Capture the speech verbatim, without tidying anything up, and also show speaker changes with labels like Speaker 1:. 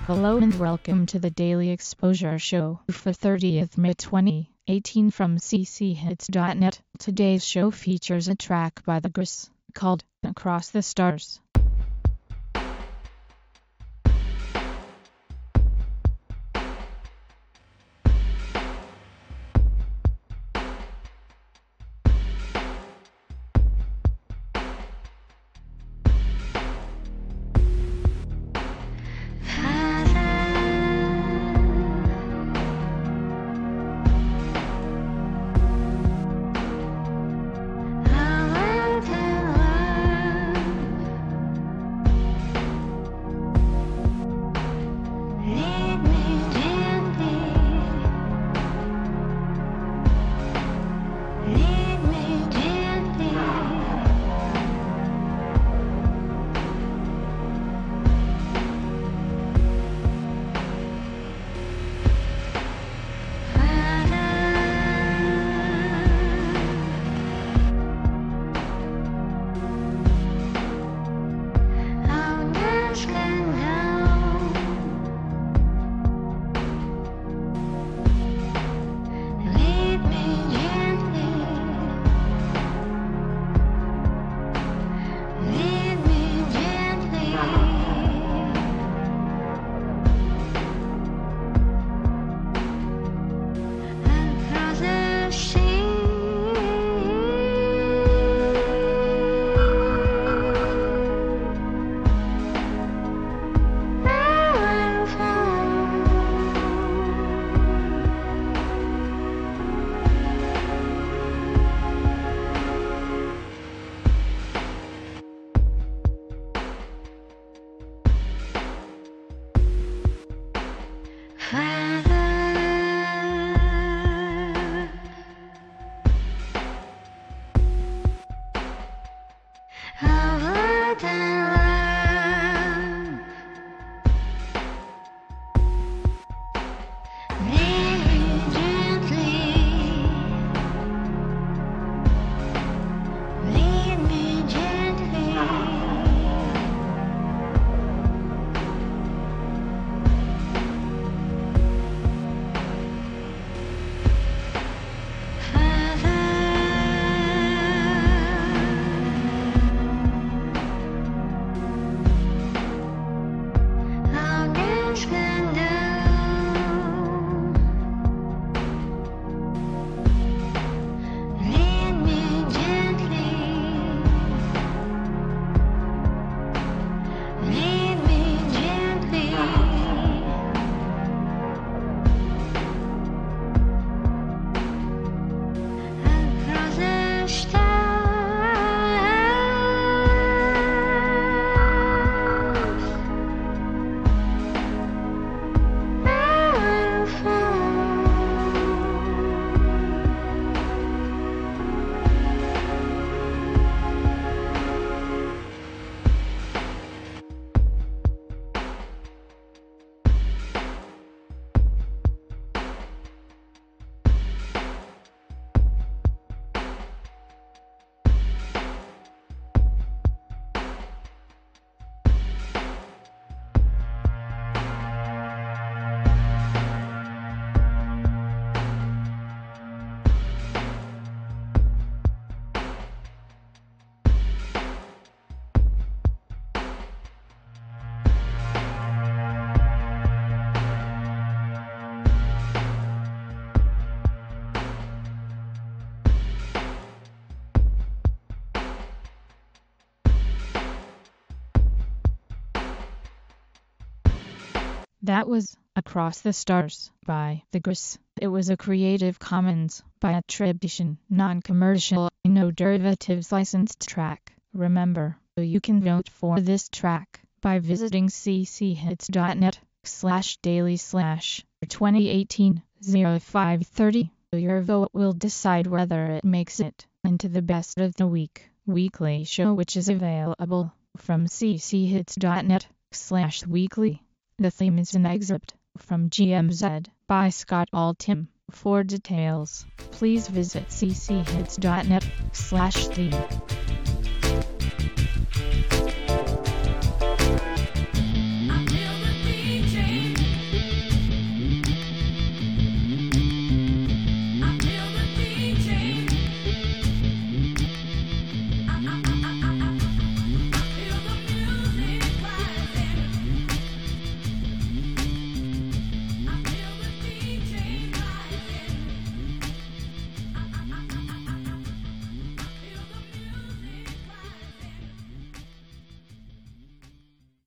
Speaker 1: Hello and welcome to the Daily Exposure Show for thirtieth of May twenty eighteen from c c hits dot net. Today's show features a track by The Gris called Across the Stars. That was Across the Stars by The Gris. It was a Creative Commons by attribution, non-commercial, no derivatives licensed track. Remember, you can vote for this track by visiting c c hits dot net slash daily slash twenty eighteen oh five thirty. Your vote will decide whether it makes it into the best of the week weekly show, which is available from c c hits dot net slash weekly. The theme is an excerpt from G M Z by Scott Altham. For details, please visit c c hits dot net slash theme.